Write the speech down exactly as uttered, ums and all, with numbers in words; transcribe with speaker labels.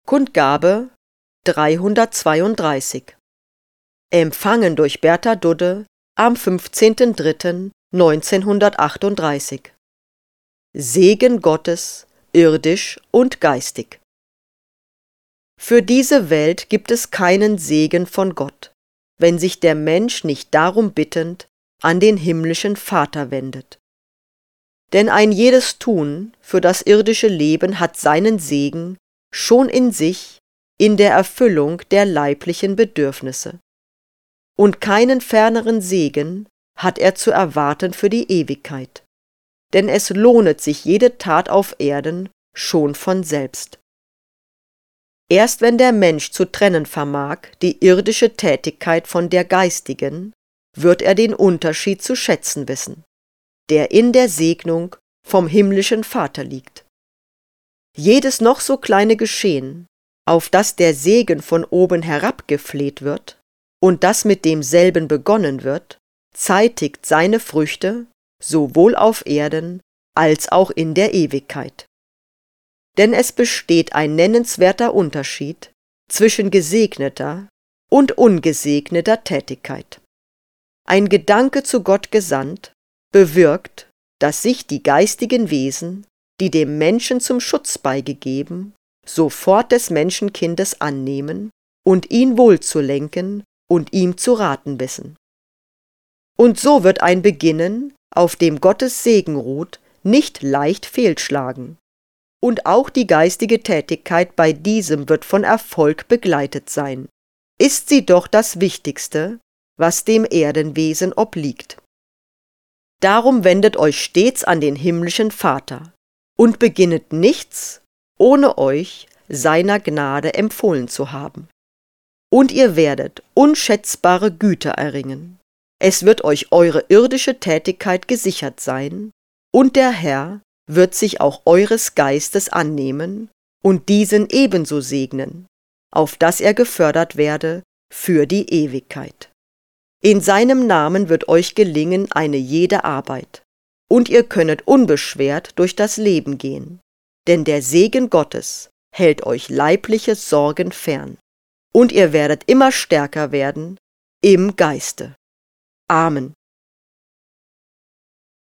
Speaker 1: Kundgabe dreihundertzweiunddreißig. Empfangen durch Bertha Dudde am fünfzehnten dritten neunzehnhundertachtunddreißig. Segen Gottes, irdisch und geistig. Für diese Welt gibt es keinen Segen von Gott, wenn sich der Mensch nicht darum bittend an den himmlischen Vater wendet. Denn ein jedes Tun für das irdische Leben hat seinen Segen schon in sich in der Erfüllung der leiblichen Bedürfnisse. Und keinen ferneren Segen hat er zu erwarten für die Ewigkeit. Denn es lohnet sich jede Tat auf Erden schon von selbst. Erst wenn der Mensch zu trennen vermag, die irdische Tätigkeit von der geistigen, wird er den Unterschied zu schätzen wissen, der in der Segnung vom himmlischen Vater liegt. Jedes noch so kleine Geschehen, auf das der Segen von oben herabgefleht wird und das mit demselben begonnen wird, zeitigt seine Früchte sowohl auf Erden als auch in der Ewigkeit. Denn es besteht ein nennenswerter Unterschied zwischen gesegneter und ungesegneter Tätigkeit. Ein Gedanke zu Gott gesandt bewirkt, dass sich die geistigen Wesen, die dem Menschen zum Schutz beigegeben, sofort des Menschenkindes annehmen und ihn wohlzulenken und ihm zu raten wissen. Und so wird ein Beginnen, auf dem Gottes Segen ruht, nicht leicht fehlschlagen. Und auch die geistige Tätigkeit bei diesem wird von Erfolg begleitet sein. Ist sie doch das Wichtigste, was dem Erdenwesen obliegt. Darum wendet euch stets an den himmlischen Vater und beginnet nichts, ohne euch seiner Gnade empfohlen zu haben. Und ihr werdet unschätzbare Güter erringen. Es wird euch eure irdische Tätigkeit gesichert sein, und der Herr wird sich auch eures Geistes annehmen und diesen ebenso segnen, auf dass er gefördert werde für die Ewigkeit. In seinem Namen wird euch gelingen eine jede Arbeit, und ihr könnet unbeschwert durch das Leben gehen, denn der Segen Gottes hält euch leibliche Sorgen fern, und ihr werdet immer stärker werden im Geiste. Amen.